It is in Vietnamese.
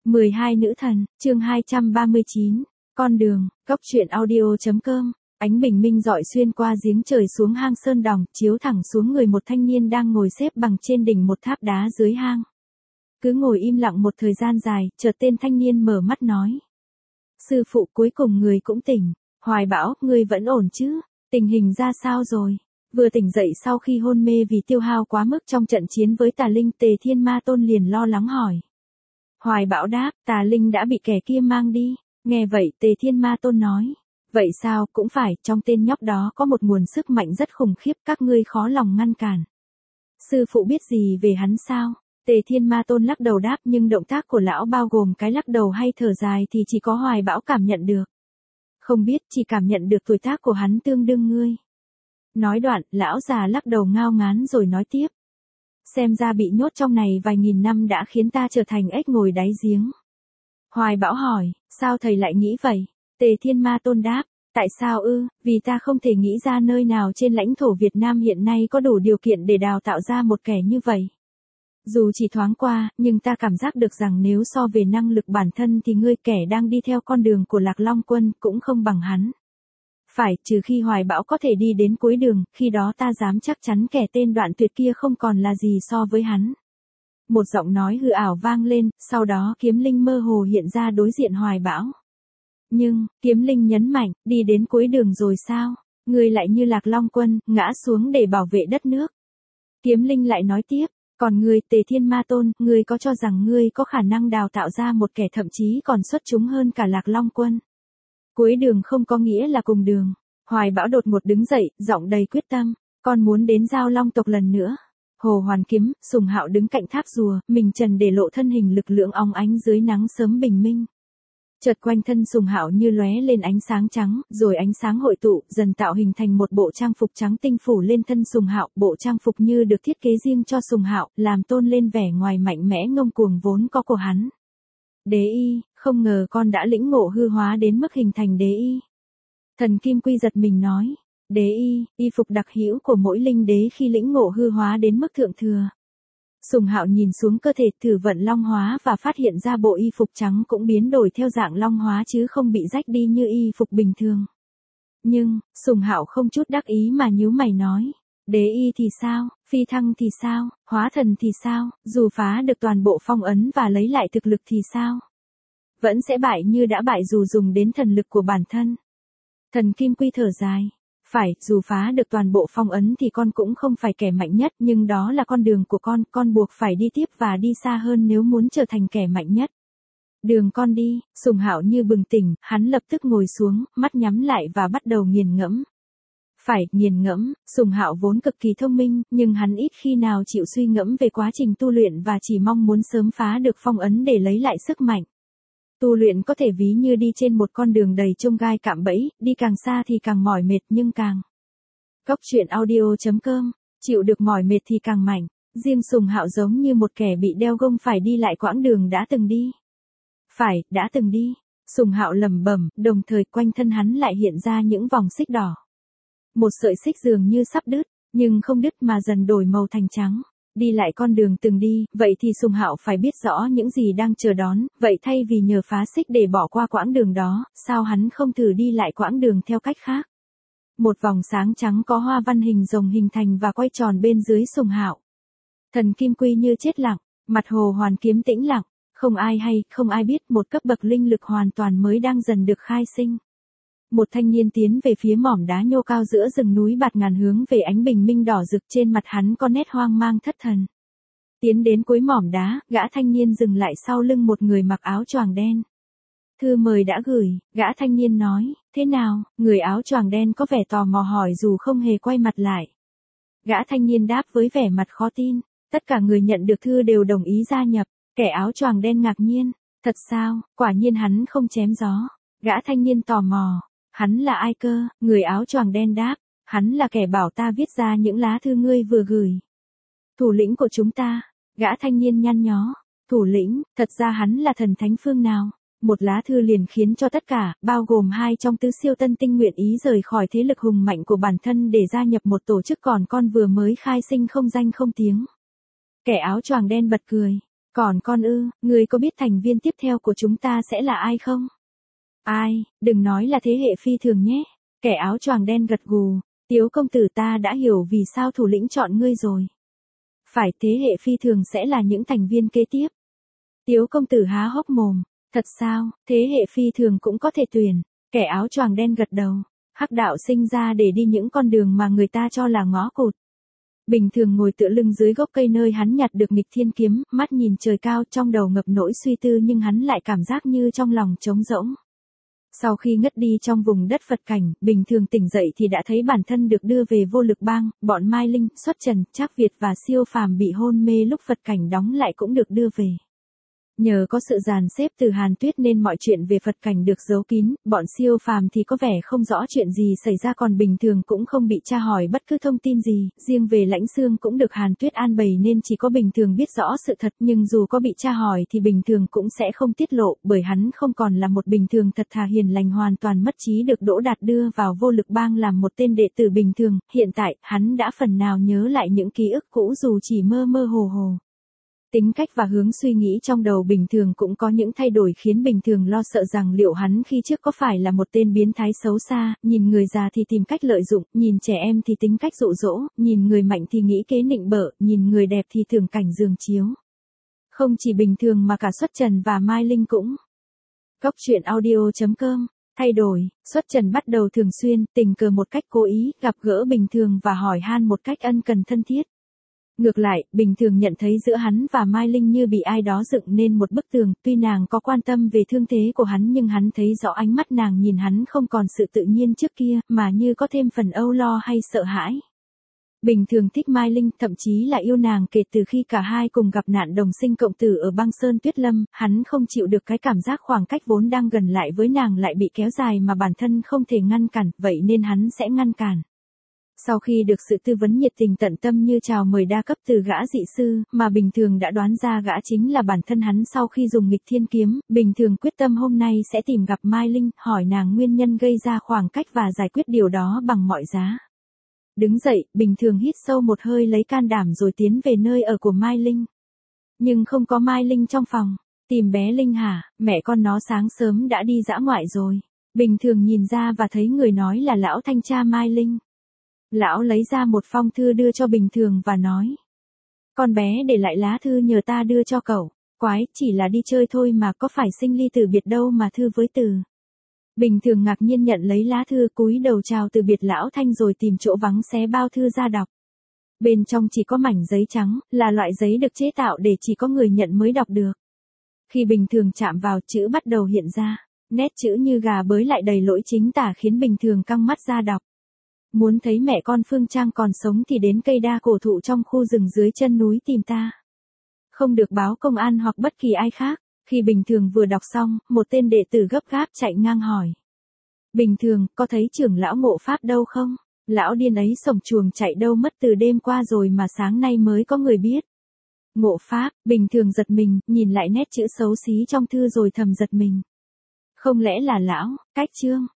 12 nữ thần, chương 239, con đường, góc truyện audio.com. Ánh bình minh rọi xuyên qua giếng trời xuống hang sơn đòng, chiếu thẳng xuống người một thanh niên đang ngồi xếp bằng trên đỉnh một tháp đá dưới hang. Cứ ngồi im lặng một thời gian dài, chợt tên thanh niên mở mắt nói: sư phụ, cuối cùng người cũng tỉnh. Hoài Bão, ngươi vẫn ổn chứ? Tình hình ra sao rồi? Vừa tỉnh dậy sau khi hôn mê vì tiêu hao quá mức trong trận chiến với tà linh, Tề Thiên Ma Tôn liền lo lắng hỏi. Hoài Bão đáp: tà linh đã bị kẻ kia mang đi. Nghe vậy Tề Thiên Ma Tôn nói: vậy sao, cũng phải, trong tên nhóc đó có một nguồn sức mạnh rất khủng khiếp, các ngươi khó lòng ngăn cản. Sư phụ biết gì về hắn sao? Tề Thiên Ma Tôn lắc đầu đáp, nhưng động tác của lão bao gồm cái lắc đầu hay thở dài thì chỉ có Hoài Bão cảm nhận được. Không biết, chỉ cảm nhận được tuổi tác của hắn tương đương ngươi. Nói đoạn, lão già lắc đầu ngao ngán rồi nói tiếp. Xem ra bị nhốt trong này vài nghìn năm đã khiến ta trở thành ếch ngồi đáy giếng. Hoài Bão hỏi, sao thầy lại nghĩ vậy? Tề Thiên Ma Tôn đáp, tại sao ư? Vì ta không thể nghĩ ra nơi nào trên lãnh thổ Việt Nam hiện nay có đủ điều kiện để đào tạo ra một kẻ như vậy. Dù chỉ thoáng qua, nhưng ta cảm giác được rằng nếu so về năng lực bản thân thì ngươi kẻ đang đi theo con đường của Lạc Long Quân cũng không bằng hắn. Phải, trừ khi Hoài Bão có thể đi đến cuối đường, khi đó ta dám chắc chắn kẻ tên Đoạn Tuyệt kia không còn là gì so với hắn. Một giọng nói hư ảo vang lên, sau đó Kiếm Linh mơ hồ hiện ra đối diện Hoài Bão. Nhưng, Kiếm Linh nhấn mạnh, đi đến cuối đường rồi sao? Ngươi lại như Lạc Long Quân, ngã xuống để bảo vệ đất nước. Kiếm Linh lại nói tiếp, còn ngươi, Tề Thiên Ma Tôn, ngươi có cho rằng ngươi có khả năng đào tạo ra một kẻ thậm chí còn xuất chúng hơn cả Lạc Long Quân? Cuối đường không có nghĩa là cùng đường. Hoài Bão đột ngột đứng dậy, giọng đầy quyết tâm, con muốn đến Giao Long tộc lần nữa. Hồ Hoàn Kiếm, Sùng Hạo đứng cạnh tháp rùa, mình trần để lộ thân hình lực lượng óng ánh dưới nắng sớm bình minh. Chợt quanh thân Sùng Hạo như lóe lên ánh sáng trắng, rồi ánh sáng hội tụ, dần tạo hình thành một bộ trang phục trắng tinh phủ lên thân Sùng Hạo, bộ trang phục như được thiết kế riêng cho Sùng Hạo, làm tôn lên vẻ ngoài mạnh mẽ ngông cuồng vốn có của hắn. Đế y, không ngờ con đã lĩnh ngộ hư hóa đến mức hình thành đế y. Thần Kim Quy giật mình nói, đế y, y phục đặc hữu của mỗi linh đế khi lĩnh ngộ hư hóa đến mức thượng thừa. Sùng Hạo nhìn xuống cơ thể thử vận long hóa và phát hiện ra bộ y phục trắng cũng biến đổi theo dạng long hóa chứ không bị rách đi như y phục bình thường. Nhưng, Sùng Hạo không chút đắc ý mà nhíu mày nói, đế y thì sao, phi thăng thì sao, hóa thần thì sao, dù phá được toàn bộ phong ấn và lấy lại thực lực thì sao? Vẫn sẽ bại như đã bại dù dùng đến thần lực của bản thân. Thần Kim Quy thở dài. Phải, dù phá được toàn bộ phong ấn thì con cũng không phải kẻ mạnh nhất, nhưng đó là con đường của con buộc phải đi tiếp và đi xa hơn nếu muốn trở thành kẻ mạnh nhất. Đường con đi, Sùng Hạo như bừng tỉnh, hắn lập tức ngồi xuống, mắt nhắm lại và bắt đầu nghiền ngẫm. Phải, nghiền ngẫm, Sùng Hạo vốn cực kỳ thông minh, nhưng hắn ít khi nào chịu suy ngẫm về quá trình tu luyện và chỉ mong muốn sớm phá được phong ấn để lấy lại sức mạnh. Tu luyện có thể ví như đi trên một con đường đầy chông gai cạm bẫy, đi càng xa thì càng mỏi mệt nhưng càng. Góc truyện audio.com, chịu được mỏi mệt thì càng mạnh, riêng Sùng Hạo giống như một kẻ bị đeo gông phải đi lại quãng đường đã từng đi. Phải, đã từng đi, Sùng Hạo lẩm bẩm, đồng thời quanh thân hắn lại hiện ra những vòng xích đỏ. Một sợi xích dường như sắp đứt, nhưng không đứt mà dần đổi màu thành trắng. Đi lại con đường từng đi, vậy thì Sùng Hạo phải biết rõ những gì đang chờ đón, vậy thay vì nhờ phá xích để bỏ qua quãng đường đó, sao hắn không thử đi lại quãng đường theo cách khác? Một vòng sáng trắng có hoa văn hình rồng hình thành và quay tròn bên dưới Sùng Hạo. Thần Kim Quy như chết lặng, mặt Hồ Hoàn Kiếm tĩnh lặng, không ai hay, không ai biết một cấp bậc linh lực hoàn toàn mới đang dần được khai sinh. Một thanh niên tiến về phía mỏm đá nhô cao giữa rừng núi bạt ngàn hướng về ánh bình minh đỏ rực, trên mặt hắn có nét hoang mang thất thần. Tiến đến cuối mỏm đá, gã thanh niên dừng lại sau lưng một người mặc áo choàng đen. Thư mời đã gửi, gã thanh niên nói, thế nào? Người áo choàng đen có vẻ tò mò hỏi dù không hề quay mặt lại. Gã thanh niên đáp với vẻ mặt khó tin, tất cả người nhận được thư đều đồng ý gia nhập. Kẻ áo choàng đen ngạc nhiên, thật sao? Quả nhiên hắn không chém gió. Gã thanh niên tò mò. Hắn là ai cơ? Người áo choàng đen đáp, hắn là kẻ bảo ta viết ra những lá thư ngươi vừa gửi. Thủ lĩnh của chúng ta. Gã thanh niên nhăn nhó, thủ lĩnh, thật ra hắn là thần thánh phương nào? Một lá thư liền khiến cho tất cả, bao gồm hai trong tứ siêu tân tinh nguyện ý rời khỏi thế lực hùng mạnh của bản thân để gia nhập một tổ chức còn con vừa mới khai sinh không danh không tiếng. Kẻ áo choàng đen bật cười. Còn con ư, ngươi có biết thành viên tiếp theo của chúng ta sẽ là ai không? Ai, đừng nói là thế hệ phi thường nhé. Kẻ áo choàng đen gật gù. Tiếu công tử, ta đã hiểu vì sao thủ lĩnh chọn ngươi rồi. Phải, thế hệ phi thường sẽ là những thành viên kế tiếp. Tiếu công tử há hốc mồm. Thật sao, thế hệ phi thường cũng có thể tuyển. Kẻ áo choàng đen gật đầu. Hắc đạo sinh ra để đi những con đường mà người ta cho là ngõ cụt. Bình thường ngồi tựa lưng dưới gốc cây nơi hắn nhặt được nghịch thiên kiếm, mắt nhìn trời cao, trong đầu ngập nỗi suy tư, nhưng hắn lại cảm giác như trong lòng trống rỗng. Sau khi ngất đi trong vùng đất Phật cảnh, Bình thường tỉnh dậy thì đã thấy bản thân được đưa về Vô Lực Bang, bọn Mai Linh, Xuất Trần, Trác Việt và Siêu Phàm bị hôn mê lúc Phật cảnh đóng lại cũng được đưa về. Nhờ có sự dàn xếp từ Hàn Tuyết nên mọi chuyện về Phật cảnh được giấu kín, bọn Siêu Phàm thì có vẻ không rõ chuyện gì xảy ra, còn Bình thường cũng không bị tra hỏi bất cứ thông tin gì, riêng về Lãnh Xương cũng được Hàn Tuyết an bày nên chỉ có Bình thường biết rõ sự thật, nhưng dù có bị tra hỏi thì Bình thường cũng sẽ không tiết lộ, bởi hắn không còn là một Bình thường thật thà hiền lành hoàn toàn mất trí được Đỗ Đạt đưa vào Vô Lực Bang làm một tên đệ tử bình thường, hiện tại, hắn đã phần nào nhớ lại những ký ức cũ dù chỉ mơ mơ hồ hồ. Tính cách và hướng suy nghĩ trong đầu Bình thường cũng có những thay đổi khiến Bình thường lo sợ rằng liệu hắn khi trước có phải là một tên biến thái xấu xa, nhìn người già thì tìm cách lợi dụng, nhìn trẻ em thì tính cách dụ dỗ, nhìn người mạnh thì nghĩ kế nịnh bợ, nhìn người đẹp thì tưởng cảnh giường chiếu. Không chỉ Bình thường mà cả Xuất Trần và Mai Linh cũng. Góc truyện audio.com. Thay đổi, Xuất Trần bắt đầu thường xuyên, tình cờ một cách cố ý, gặp gỡ Bình thường và hỏi han một cách ân cần thân thiết. Ngược lại, Bình thường nhận thấy giữa hắn và Mai Linh như bị ai đó dựng nên một bức tường, tuy nàng có quan tâm về thương thế của hắn nhưng hắn thấy rõ ánh mắt nàng nhìn hắn không còn sự tự nhiên trước kia, mà như có thêm phần âu lo hay sợ hãi. Bình thường thích Mai Linh, thậm chí là yêu nàng kể từ khi cả hai cùng gặp nạn đồng sinh cộng tử ở băng sơn tuyết lâm, hắn không chịu được cái cảm giác khoảng cách vốn đang gần lại với nàng lại bị kéo dài mà bản thân không thể ngăn cản, vậy nên hắn sẽ ngăn cản. Sau khi được sự tư vấn nhiệt tình tận tâm như chào mời đa cấp từ gã dị sư, mà Bình thường đã đoán ra gã chính là bản thân hắn sau khi dùng nghịch thiên kiếm, Bình thường quyết tâm hôm nay sẽ tìm gặp Mai Linh, hỏi nàng nguyên nhân gây ra khoảng cách và giải quyết điều đó bằng mọi giá. Đứng dậy, Bình thường hít sâu một hơi lấy can đảm rồi tiến về nơi ở của Mai Linh. Nhưng không có Mai Linh trong phòng. Tìm bé Linh hả, mẹ con nó sáng sớm đã đi dã ngoại rồi. Bình thường nhìn ra và thấy người nói là lão thanh tra Mai Linh. Lão lấy ra một phong thư đưa cho Bình thường và nói. Con bé để lại lá thư nhờ ta đưa cho cậu. Quái, chỉ là đi chơi thôi mà có phải sinh ly từ biệt đâu mà thư với từ. Bình thường ngạc nhiên nhận lấy lá thư, cúi đầu chào từ biệt lão Thanh rồi tìm chỗ vắng xé bao thư ra đọc. Bên trong chỉ có mảnh giấy trắng, là loại giấy được chế tạo để chỉ có người nhận mới đọc được. Khi Bình thường chạm vào, chữ bắt đầu hiện ra. Nét chữ như gà bới lại đầy lỗi chính tả khiến Bình thường căng mắt ra đọc. Muốn thấy mẹ con Phương Trang còn sống thì đến cây đa cổ thụ trong khu rừng dưới chân núi tìm ta. Không được báo công an hoặc bất kỳ ai khác. Khi Bình thường vừa đọc xong, một tên đệ tử gấp gáp chạy ngang hỏi. Bình thường, có thấy trưởng lão Ngộ Pháp đâu không? Lão điên ấy sổng chuồng chạy đâu mất từ đêm qua rồi mà sáng nay mới có người biết. Ngộ Pháp, Bình thường giật mình, nhìn lại nét chữ xấu xí trong thư rồi thầm giật mình. Không lẽ là lão, Cách Trương?